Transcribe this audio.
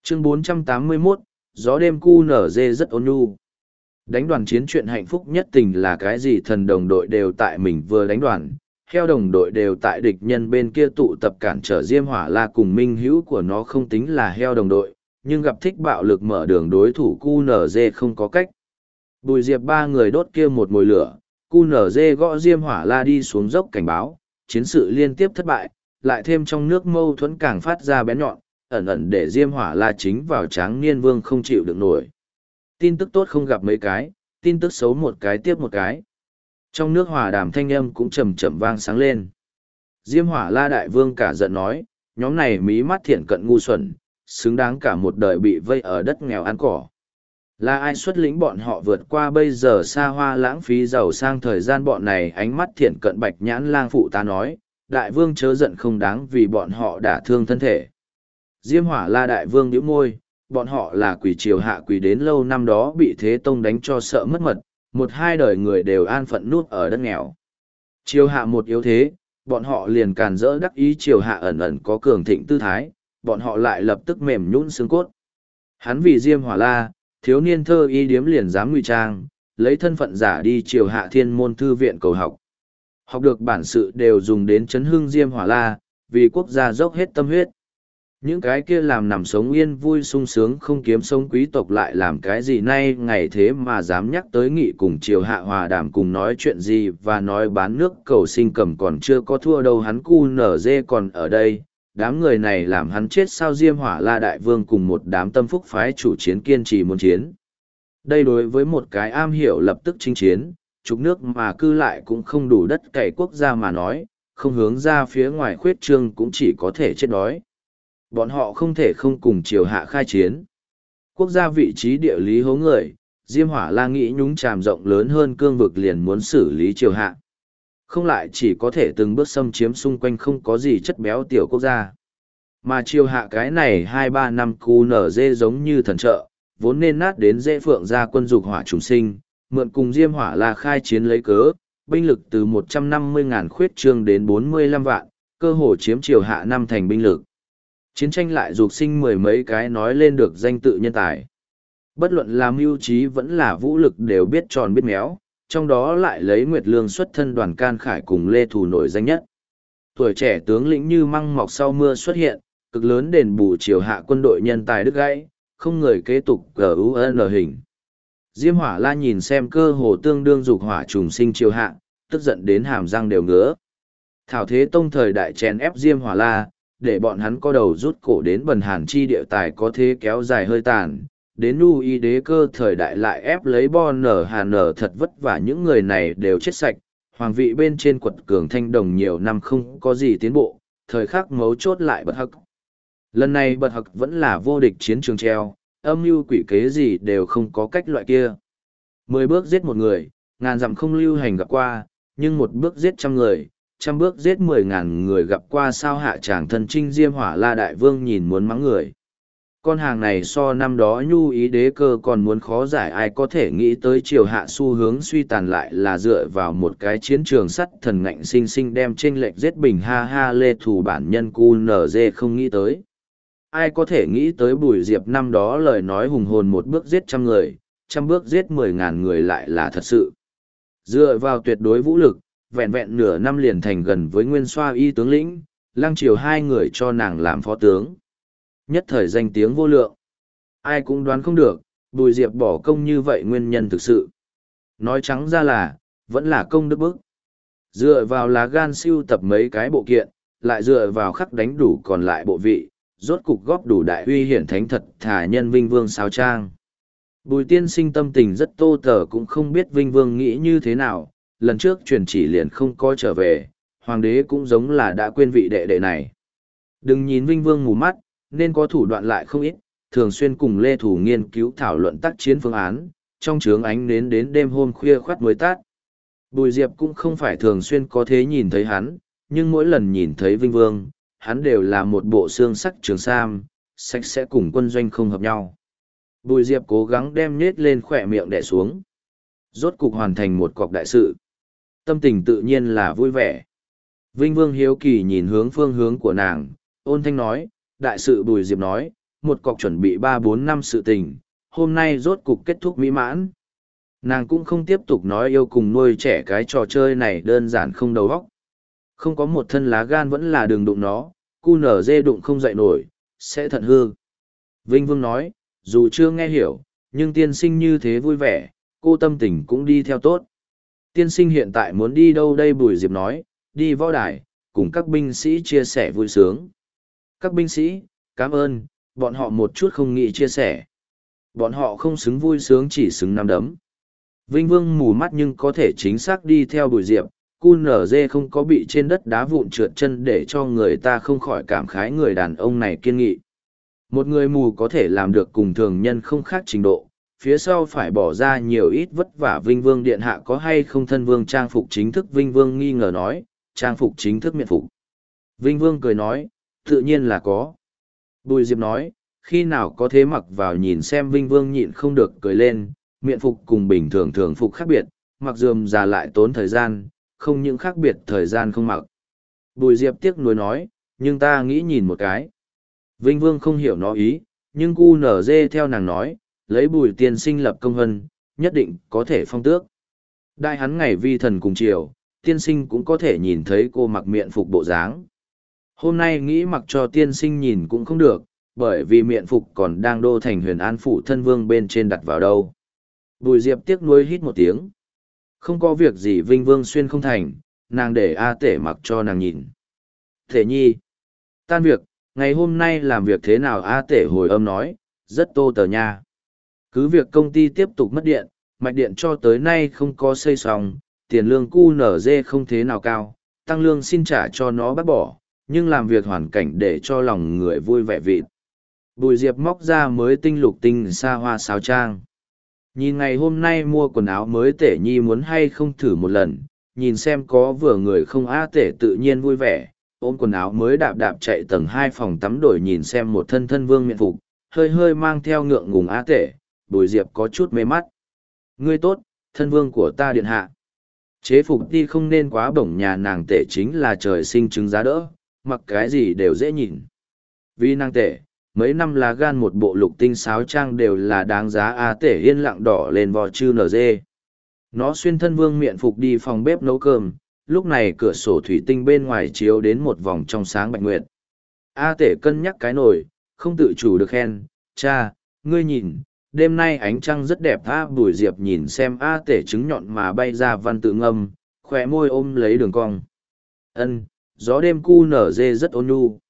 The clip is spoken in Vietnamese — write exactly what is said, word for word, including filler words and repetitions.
Chương bốn trăm tám mươi mốt, gió đêm cu nở dê rất ôn nhu. Đánh đoàn chiến chuyện hạnh phúc nhất tình là cái gì? Thần đồng đội đều tại mình vừa đánh đoàn, heo đồng đội đều tại địch nhân bên kia tụ tập cản trở Diêm Hỏa La cùng minh hữu của nó không tính là heo đồng đội, nhưng gặp thích bạo lực mở đường đối thủ cu nở dê không có cách. Bùi Diệp ba người đốt kia một mồi lửa, cu nở dê gõ Diêm Hỏa La đi xuống dốc cảnh báo, chiến sự liên tiếp thất bại, lại thêm trong nước mâu thuẫn càng phát ra bén nhọn, ẩn ẩn để Diêm Hỏa La chính vào Tráng Niên Vương không chịu được nổi. Tin tức tốt không gặp mấy cái, tin tức xấu một cái tiếp một cái. Trong nước hòa đàm thanh âm cũng chầm chậm vang sáng lên. Diêm Hỏa La đại vương cả giận nói, nhóm này mí mắt thiện cận ngu xuẩn, xứng đáng cả một đời bị vây ở đất nghèo ăn cỏ. Là ai xuất lĩnh bọn họ vượt qua bây giờ xa hoa lãng phí giàu sang thời gian? Bọn này ánh mắt thiện cận bạch nhãn lang phụ ta nói, đại vương chớ giận không đáng vì bọn họ đả thương thân thể. Diêm Hỏa La đại vương nhíu môi, bọn họ là quỷ triều hạ quỷ đến lâu năm đó bị Thế Tông đánh cho sợ mất mật, một hai đời người đều an phận nuốt ở đất nghèo. Triều hạ một yếu thế, bọn họ liền càn rỡ đắc ý triều hạ ẩn ẩn có cường thịnh tư thái, bọn họ lại lập tức mềm nhũn xương cốt. Hắn vì Diêm Hỏa La, thiếu niên thơ y điếm liền dám ngụy trang, lấy thân phận giả đi triều hạ thiên môn thư viện cầu học. Học được bản sự đều dùng đến chấn hưng Diêm Hỏa La, vì quốc gia dốc hết tâm huyết. Những cái kia làm nằm sống yên vui sung sướng không kiếm sống quý tộc lại làm cái gì nay ngày thế mà dám nhắc tới nghị cùng triều hạ hòa đàm cùng nói chuyện gì và nói bán nước cầu sinh cầm còn chưa có thua đâu, hắn cu nở dê còn ở đây, đám người này làm hắn chết sao? Diêm Hỏa La đại vương cùng một đám tâm phúc phái chủ chiến kiên trì muốn chiến. Đây đối với một cái am hiểu lập tức chinh chiến, trục nước mà cư lại cũng không đủ đất cày quốc gia mà nói, không hướng ra phía ngoài khuyết trương cũng chỉ có thể chết đói. Bọn họ không thể không cùng triều hạ khai chiến. Quốc gia vị trí địa lý hố người, Diêm Hỏa La nghĩ nhúng chàm rộng lớn hơn cương vực liền muốn xử lý triều hạ. Không lại chỉ có thể từng bước xâm chiếm xung quanh không có gì chất béo tiểu quốc gia. Mà triều hạ cái này hai ba năm cu nở dê giống như thần trợ, vốn nên nát đến dễ phượng ra quân dục hỏa trùng sinh, mượn cùng Diêm Hỏa La khai chiến lấy cớ, binh lực từ một trăm năm mươi ngàn khuyết trương đến bốn mươi lăm vạn, cơ hồ chiếm triều hạ năm thành binh lực. Chiến tranh lại dục sinh mười mấy cái nói lên được danh tự nhân tài. Bất luận là mưu trí vẫn là vũ lực đều biết tròn biết méo, trong đó lại lấy Nguyệt Lương xuất thân Đoàn Can Khải cùng Lê Thù nổi danh nhất. Tuổi trẻ tướng lĩnh như măng mọc sau mưa xuất hiện, cực lớn đền bù triều hạ quân đội nhân tài đứt gãy, không người kế tục gun hình. Diêm Hỏa La nhìn xem cơ hồ tương đương dục hỏa trùng sinh triều hạ, tức giận đến hàm răng đều ngứa. Thảo Thế Tông thời đại chèn ép Diêm Hỏa La, để bọn hắn có đầu rút cổ đến bần hàn chi địa tài có thế kéo dài hơi tàn, đến nu y đế cơ thời đại lại ép lấy bo nở hà nở thật vất vả, những người này đều chết sạch, hoàng vị bên trên quật cường thanh đồng nhiều năm không có gì tiến bộ, thời khắc mấu chốt lại bật hắc. Lần này bật hắc vẫn là vô địch chiến trường treo, âm mưu quỷ kế gì đều không có cách loại kia. Mười bước giết một người, ngàn dặm không lưu hành gặp qua, nhưng một bước giết trăm người, trăm bước giết mười ngàn người gặp qua sao? Hạ tràng thân trinh Diêm Hỏa La đại vương nhìn muốn mắng người. Con hàng này so năm đó nhu ý đế cơ còn muốn khó giải, ai có thể nghĩ tới triều hạ xu hướng suy tàn lại là dựa vào một cái chiến trường sắt thần ngạnh sinh sinh đem chênh lệch giết bình. Ha ha, Lê Thù bản nhân cu nở dê không nghĩ tới. Ai có thể nghĩ tới Bùi Diệp năm đó lời nói hùng hồn một bước giết trăm người, trăm bước giết mười ngàn người lại là thật sự. Dựa vào tuyệt đối vũ lực, vẹn vẹn nửa năm liền thành gần với nguyên soa y tướng lĩnh, lăng triều hai người cho nàng làm phó tướng. Nhất thời danh tiếng vô lượng. Ai cũng đoán không được, Bùi Diệp bỏ công như vậy nguyên nhân thực sự. Nói trắng ra là, vẫn là công đức bức. Dựa vào lá gan siêu tập mấy cái bộ kiện, lại dựa vào khắc đánh đủ còn lại bộ vị, rốt cục góp đủ đại uy hiển thánh thật thả nhân Vinh Vương sao trang. Bùi tiên sinh tâm tình rất tô tờ, cũng không biết Vinh Vương nghĩ như thế nào, lần trước truyền chỉ liền không có trở về, hoàng đế cũng giống là đã quên vị đệ đệ này. Đừng nhìn Vinh Vương mù mắt, nên có thủ đoạn lại không ít, thường xuyên cùng Lê Thủ nghiên cứu thảo luận tác chiến phương án, trong trướng ánh nến đến đêm hôm khuya khoắt mới tát. Bùi Diệp cũng không phải thường xuyên có thế nhìn thấy hắn, nhưng mỗi lần nhìn thấy Vinh Vương, hắn đều là một bộ xương sắc trường sam, sạch sẽ cùng quân doanh không hợp nhau. Bùi Diệp cố gắng đem nết lên khỏe miệng đè xuống. Rốt cục hoàn thành một cọc đại sự. Tâm tình tự nhiên là vui vẻ. Vinh Vương hiếu kỳ nhìn hướng phương hướng của nàng, ôn thanh nói, đại sự Bùi Diệp nói, một cọc chuẩn bị ba bốn năm sự tình, hôm nay rốt cục kết thúc mỹ mãn. Nàng cũng không tiếp tục nói yêu cùng nuôi trẻ cái trò chơi này đơn giản không đầu óc. Không có một thân lá gan vẫn là đường đụng nó, cu nở dê đụng không dậy nổi, sẽ thận hư. Vinh Vương nói, dù chưa nghe hiểu, nhưng tiên sinh như thế vui vẻ, cô tâm tình cũng đi theo tốt. Tiên sinh hiện tại muốn đi đâu đây? Bùi Diệp nói, đi võ đài, cùng các binh sĩ chia sẻ vui sướng. Các binh sĩ, cảm ơn, bọn họ một chút không nghĩ chia sẻ. Bọn họ không xứng vui sướng, chỉ xứng nắm đấm. Vinh Vương mù mắt nhưng có thể chính xác đi theo Bùi Diệp, cu nở dê không có bị trên đất đá vụn trượt chân để cho người ta không khỏi cảm khái người đàn ông này kiên nghị. Một người mù có thể làm được cùng thường nhân không khác trình độ, phía sau phải bỏ ra nhiều ít vất vả. Vinh Vương điện hạ có hay không thân vương trang phục chính thức? Vinh Vương nghi ngờ nói, trang phục chính thức miện phục. Vinh Vương cười nói, tự nhiên là có. Bùi Diệp nói, khi nào có thế mặc vào nhìn xem. Vinh Vương nhịn không được cười lên, miện phục cùng bình thường thường phục khác biệt, mặc dườm già lại tốn thời gian, không những khác biệt thời gian không mặc. Bùi Diệp tiếc nuối nói, nhưng ta nghĩ nhìn một cái. Vinh Vương không hiểu nó ý, nhưng cu nở dê theo nàng nói, lấy Bùi tiên sinh lập công hân, nhất định có thể phong tước. Đại hắn ngày vi thần cùng chiều, tiên sinh cũng có thể nhìn thấy cô mặc miện phục bộ dáng. Hôm nay nghĩ mặc cho tiên sinh nhìn cũng không được, bởi vì miện phục còn đang đô thành Huyền An phủ thân vương bên trên đặt vào đâu. Bùi Diệp tiếc nuối hít một tiếng. Không có việc gì Vinh Vương xuyên không thành, nàng để A Tể mặc cho nàng nhìn. Thể nhi. Tan việc, ngày hôm nay làm việc thế nào? A Tể hồi âm nói, rất tô tờ nha. Cứ việc công ty tiếp tục mất điện, mạch điện cho tới nay không có xây xong, tiền lương cu nở dê không thế nào cao, tăng lương xin trả cho nó bắt bỏ, nhưng làm việc hoàn cảnh để cho lòng người vui vẻ vịt. Bùi Diệp móc ra mới tinh lục tinh xa hoa sáo trang. Nhìn ngày hôm nay mua quần áo mới Tể nhi muốn hay không thử một lần, nhìn xem có vừa người không. A Tể tự nhiên vui vẻ, ôm quần áo mới đạp đạp chạy tầng hai phòng tắm đổi nhìn xem một thân thân vương miện phục, hơi hơi mang theo ngượng ngùng. A Tể, Bùi Diệp có chút mê mắt. Ngươi tốt, thân vương của ta điện hạ. Chế phục đi không nên quá bổng, nhà nàng Tể chính là trời sinh trứng giá đỡ, mặc cái gì đều dễ nhìn. Vì nàng Tể, mấy năm lá gan một bộ lục tinh sáo trang đều là đáng giá. A Tể yên lặng đỏ lên vò chư nở dê. Nó xuyên thân vương miện phục đi phòng bếp nấu cơm, lúc này cửa sổ thủy tinh bên ngoài chiếu đến một vòng trong sáng bạch nguyệt. A Tể cân nhắc cái nồi, không tự chủ được khen, cha, ngươi nhìn, đêm nay ánh trăng rất đẹp. A Bùi Diệp nhìn xem A Tể trứng nhọn mà bay ra văn tự ngâm, khỏe môi ôm lấy đường cong. Ân, gió đêm cu nở dê rất ôn nhu.